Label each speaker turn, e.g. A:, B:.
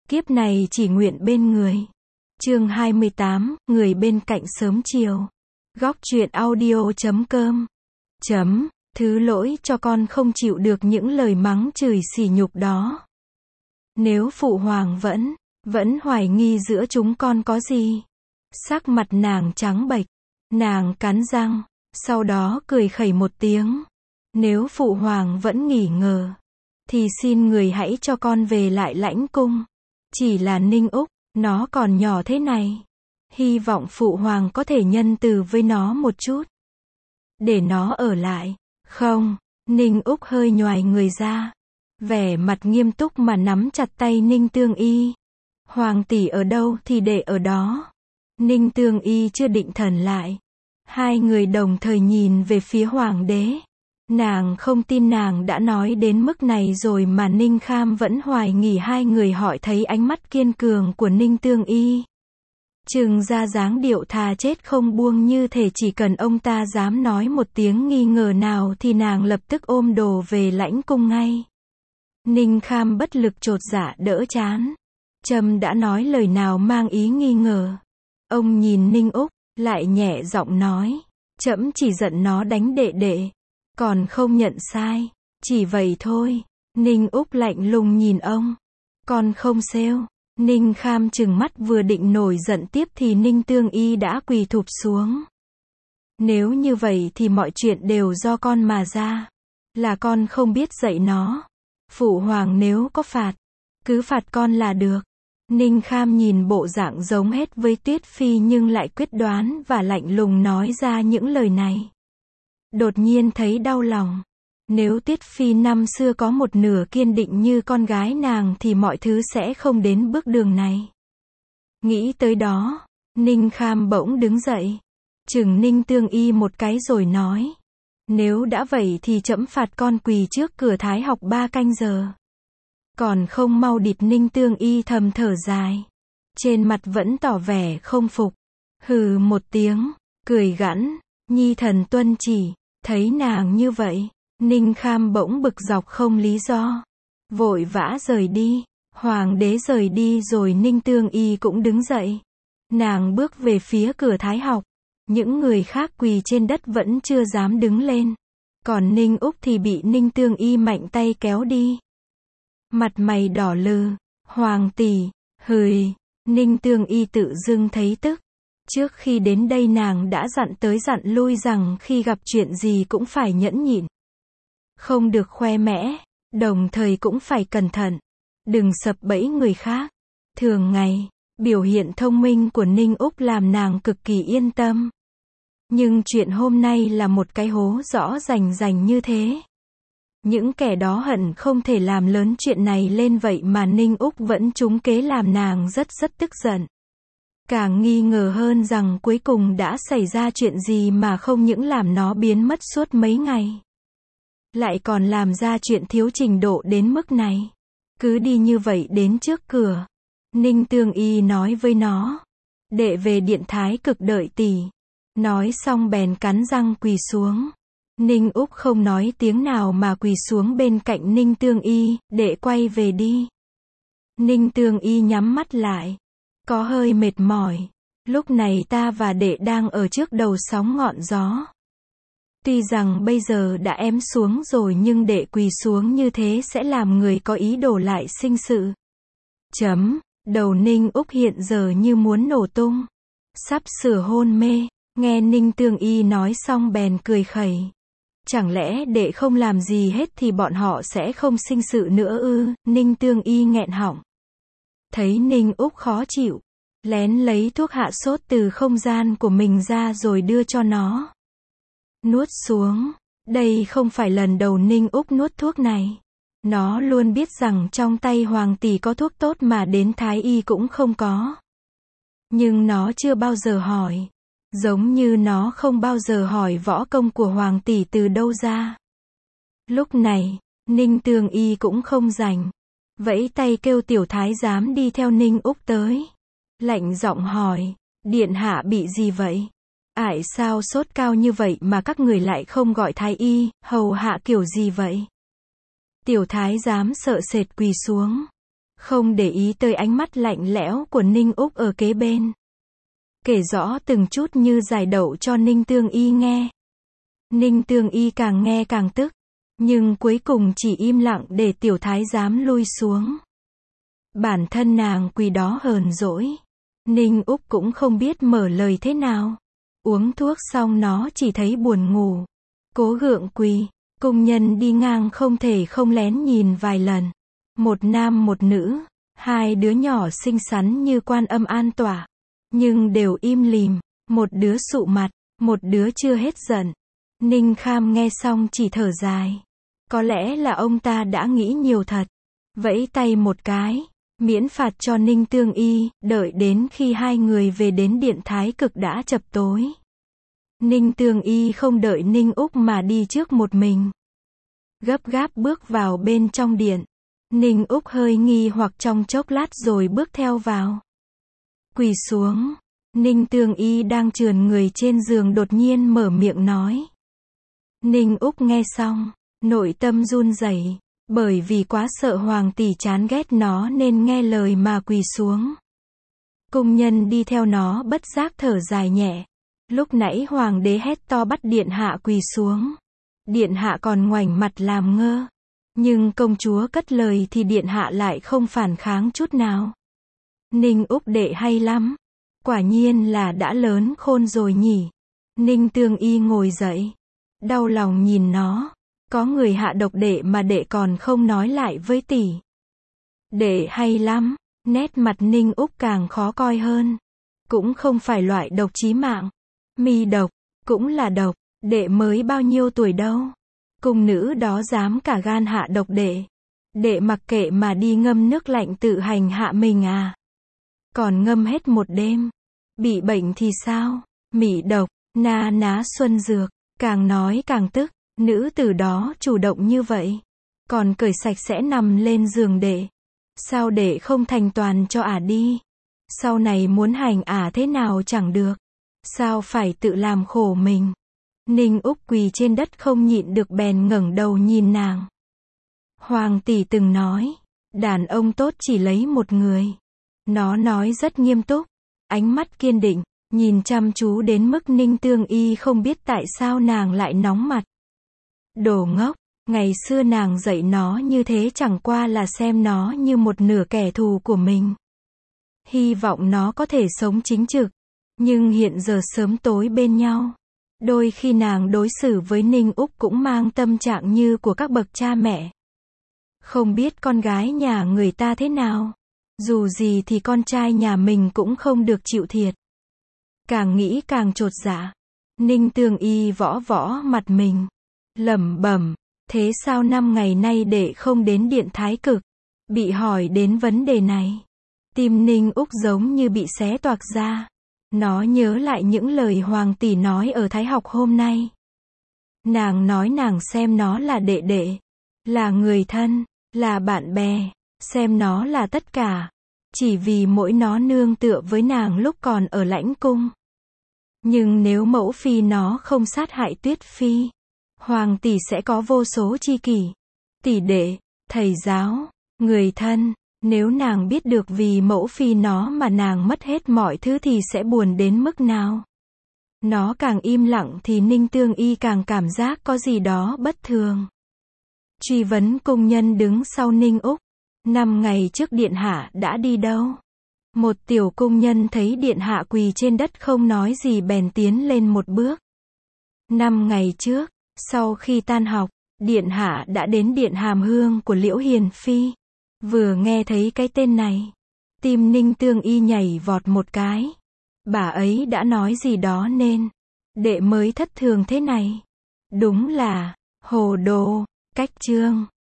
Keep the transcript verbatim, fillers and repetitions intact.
A: Kiếp này chỉ nguyện bên người. Chương hai mươi tám, người bên cạnh sớm chiều. Góc truyện audio chấm com. Chấm, thứ lỗi cho con không chịu được những lời mắng chửi sỉ nhục đó. Nếu phụ hoàng vẫn, vẫn hoài nghi giữa chúng con có gì. Sắc mặt nàng trắng bệch, nàng cắn răng, sau đó cười khẩy một tiếng. Nếu phụ hoàng vẫn nghi ngờ, thì xin người hãy cho con về lại lãnh cung. Chỉ là Ninh Úc, nó còn nhỏ thế này. Hy vọng phụ hoàng có thể nhân từ với nó một chút. Để nó ở lại. Không, Ninh Úc hơi nhoài người ra. Vẻ mặt nghiêm túc mà nắm chặt tay Ninh Tương Y. Hoàng tỷ ở đâu thì để ở đó. Ninh Tương Y chưa định thần lại. Hai người đồng thời nhìn về phía hoàng đế. Nàng không tin nàng đã nói đến mức này rồi mà Ninh Kham vẫn hoài nghi. Hai người hỏi thấy ánh mắt kiên cường của Ninh Tương Y. Trừng ra dáng điệu thà chết không buông, như thể chỉ cần ông ta dám nói một tiếng nghi ngờ nào thì nàng lập tức ôm đồ về lãnh cung ngay. Ninh Kham bất lực chột dạ đỡ chán. Trâm đã nói lời nào mang ý nghi ngờ. Ông nhìn Ninh Úc, lại nhẹ giọng nói. Trẫm chỉ giận nó đánh đệ đệ. Còn không nhận sai. Chỉ vậy thôi. Ninh Úc lạnh lùng nhìn ông. Con không xêu. Ninh Kham trừng mắt vừa định nổi giận tiếp thì Ninh Tương Y đã quỳ thụp xuống. Nếu như vậy thì mọi chuyện đều do con mà ra. Là con không biết dạy nó. Phụ hoàng nếu có phạt, cứ phạt con là được. Ninh Kham nhìn bộ dạng giống hết với Tuyết Phi nhưng lại quyết đoán và lạnh lùng nói ra những lời này. Đột nhiên thấy đau lòng. Nếu Tuyết Phi năm xưa có một nửa kiên định như con gái nàng thì mọi thứ sẽ không đến bước đường này. Nghĩ tới đó, Ninh Kham bỗng đứng dậy. Chừng Ninh Tương Y một cái rồi nói. Nếu đã vậy thì trẫm phạt con quỳ trước cửa Thái học ba canh giờ. Còn không mau địt. Ninh Tương Y thầm thở dài. Trên mặt vẫn tỏ vẻ không phục. Hừ một tiếng, cười gẵn. Nhi thần tuân chỉ. Thấy nàng như vậy, Ninh Kham bỗng bực dọc không lý do. Vội vã rời đi. Hoàng đế rời đi rồi Ninh Tương Y cũng đứng dậy. Nàng bước về phía cửa Thái học. Những người khác quỳ trên đất vẫn chưa dám đứng lên. Còn Ninh Úc thì bị Ninh Tương Y mạnh tay kéo đi. Mặt mày đỏ lừ. Hoàng tỷ, hời. Ninh Tương Y tự dưng thấy tức. Trước khi đến đây nàng đã dặn tới dặn lui rằng khi gặp chuyện gì cũng phải nhẫn nhịn. Không được khoe mẽ, đồng thời cũng phải cẩn thận. Đừng sập bẫy người khác. Thường ngày, biểu hiện thông minh của Ninh Úc làm nàng cực kỳ yên tâm. Nhưng chuyện hôm nay là một cái hố rõ rành rành như thế. Những kẻ đó hận không thể làm lớn chuyện này lên, vậy mà Ninh Úc vẫn trúng kế làm nàng rất rất tức giận. Càng nghi ngờ hơn rằng cuối cùng đã xảy ra chuyện gì mà không những làm nó biến mất suốt mấy ngày, lại còn làm ra chuyện thiếu trình độ đến mức này. Cứ đi như vậy đến trước cửa. Ninh Tương Y nói với nó. Đệ về điện Thái Cực đợi tỷ. Nói xong bèn cắn răng quỳ xuống. Ninh Úc không nói tiếng nào mà quỳ xuống bên cạnh Ninh Tương Y. Đệ quay về đi. Ninh Tương Y nhắm mắt lại. Có hơi mệt mỏi. Lúc này ta và đệ đang ở trước đầu sóng ngọn gió. Tuy rằng bây giờ đã ém xuống rồi nhưng đệ quỳ xuống như thế sẽ làm người có ý đồ lại sinh sự. Chấm, đầu Ninh Úc hiện giờ như muốn nổ tung. Sắp sửa hôn mê. Nghe Ninh Tương Y nói xong bèn cười khẩy. Chẳng lẽ đệ không làm gì hết thì bọn họ sẽ không sinh sự nữa ư? Ninh Tương Y nghẹn họng. Thấy Ninh Úc khó chịu, lén lấy thuốc hạ sốt từ không gian của mình ra rồi đưa cho nó. Nuốt xuống. Đây không phải lần đầu Ninh Úc nuốt thuốc này. Nó luôn biết rằng trong tay hoàng tỷ có thuốc tốt mà đến Thái y cũng không có. Nhưng nó chưa bao giờ hỏi. Giống như nó không bao giờ hỏi võ công của hoàng tỷ từ đâu ra. Lúc này, Ninh Tương Y cũng không rảnh. Vẫy tay kêu tiểu thái giám đi theo Ninh Úc tới. Lạnh giọng hỏi. Điện hạ bị gì vậy? Ải sao sốt cao như vậy mà các người lại không gọi thái y, hầu hạ kiểu gì vậy? Tiểu thái giám sợ sệt quỳ xuống. không để ý tới ánh mắt lạnh lẽo của Ninh Úc ở kế bên. Kể rõ từng chút như giải đậu cho Ninh Tương Y nghe. Ninh Tương Y càng nghe càng tức, nhưng cuối cùng chỉ im lặng để tiểu thái giám lui xuống. Bản thân nàng quỳ đó hờn dỗi. Ninh Úc cũng không biết mở lời thế nào. Uống thuốc xong nó chỉ thấy buồn ngủ. Cố gượng quỳ, cung nhân đi ngang không thể không lén nhìn vài lần. Một nam một nữ, hai đứa nhỏ xinh xắn như Quan Âm An Tỏa, nhưng đều im lìm, một đứa sụ mặt, một đứa chưa hết giận. Ninh Kham nghe xong chỉ thở dài. Có lẽ là ông ta đã nghĩ nhiều thật. Vẫy tay một cái, miễn phạt cho Ninh Tương Y, đợi đến khi hai người về đến điện Thái Cực đã chập tối. Ninh Tương Y không đợi Ninh Úc mà đi trước một mình. Gấp gáp bước vào bên trong điện. Ninh Úc hơi nghi hoặc trong chốc lát rồi bước theo vào. Quỳ xuống. Ninh Tương Y đang trườn người trên giường đột nhiên mở miệng nói. Ninh Úc nghe xong, nội tâm run rẩy, bởi vì quá sợ hoàng tỷ chán ghét nó nên nghe lời mà quỳ xuống. Cung nhân đi theo nó bất giác thở dài nhẹ. Lúc nãy hoàng đế hét to bắt điện hạ quỳ xuống. Điện hạ còn ngoảnh mặt làm ngơ. Nhưng công chúa cất lời thì điện hạ lại không phản kháng chút nào. Ninh Úc đệ hay lắm. Quả nhiên là đã lớn khôn rồi nhỉ. Ninh Tương Y ngồi dậy. Đau lòng nhìn nó. Có người hạ độc đệ mà đệ còn không nói lại với tỷ. Đệ hay lắm. Nét mặt Ninh Úc càng khó coi hơn. Cũng không phải loại độc chí mạng. Mi độc, cũng là độc. Đệ mới bao nhiêu tuổi đâu. Cung nữ đó dám cả gan hạ độc đệ. Đệ mặc kệ mà đi ngâm nước lạnh tự hành hạ mình à. Còn ngâm hết một đêm. Bị bệnh thì sao? Mỉ độc, na ná xuân dược. Càng nói càng tức. Nữ tử đó chủ động như vậy. Còn cởi sạch sẽ nằm lên giường đệ. Sao đệ không thành toàn cho ả đi? Sau này muốn hành ả thế nào chẳng được. Sao phải tự làm khổ mình? Ninh Úc quỳ trên đất không nhịn được bèn ngẩng đầu nhìn nàng. Hoàng tỷ từng nói, đàn ông tốt chỉ lấy một người. Nó nói rất nghiêm túc, ánh mắt kiên định, nhìn chăm chú đến mức Ninh Tương Y không biết tại sao nàng lại nóng mặt. Đồ ngốc, ngày xưa nàng dạy nó như thế chẳng qua là xem nó như một nửa kẻ thù của mình. Hy vọng nó có thể sống chính trực, nhưng hiện giờ sớm tối bên nhau. Đôi khi nàng đối xử với Ninh Úc cũng mang tâm trạng như của các bậc cha mẹ. Không biết con gái nhà người ta thế nào. Dù gì thì con trai nhà mình cũng không được chịu thiệt. Càng nghĩ càng chột dạ. Ninh Tương Y võ võ mặt mình. Lẩm bẩm, thế sao năm ngày nay đệ không đến điện Thái Cực? Bị hỏi đến vấn đề này. Tim Ninh Úc giống như bị xé toạc ra. Nó nhớ lại những lời hoàng tỷ nói ở Thái Học hôm nay. Nàng nói nàng xem nó là đệ đệ, là người thân, là bạn bè, xem nó là tất cả. Chỉ vì mỗi nó nương tựa với nàng lúc còn ở lãnh cung. Nhưng nếu mẫu phi nó không sát hại Tuyết Phi, hoàng tỷ sẽ có vô số tri kỷ, tỷ đệ, thầy giáo, người thân. Nếu nàng biết được vì mẫu phi nó mà nàng mất hết mọi thứ thì sẽ buồn đến mức nào. Nó càng im lặng thì Ninh Tương Y càng cảm giác có gì đó bất thường. Truy vấn cung nhân đứng sau Ninh Úc. Năm ngày trước điện hạ đã đi đâu? Một tiểu cung nhân thấy điện hạ quỳ trên đất không nói gì bèn tiến lên một bước. Năm ngày trước, sau khi tan học, điện hạ đã đến điện Hàm Hương của Liễu Hiền Phi. Vừa nghe thấy cái tên này, tim Ninh Tương Y nhảy vọt một cái. Bà ấy đã nói gì đó nên đệ mới thất thường thế này. Đúng là hồ đồ. Cách chương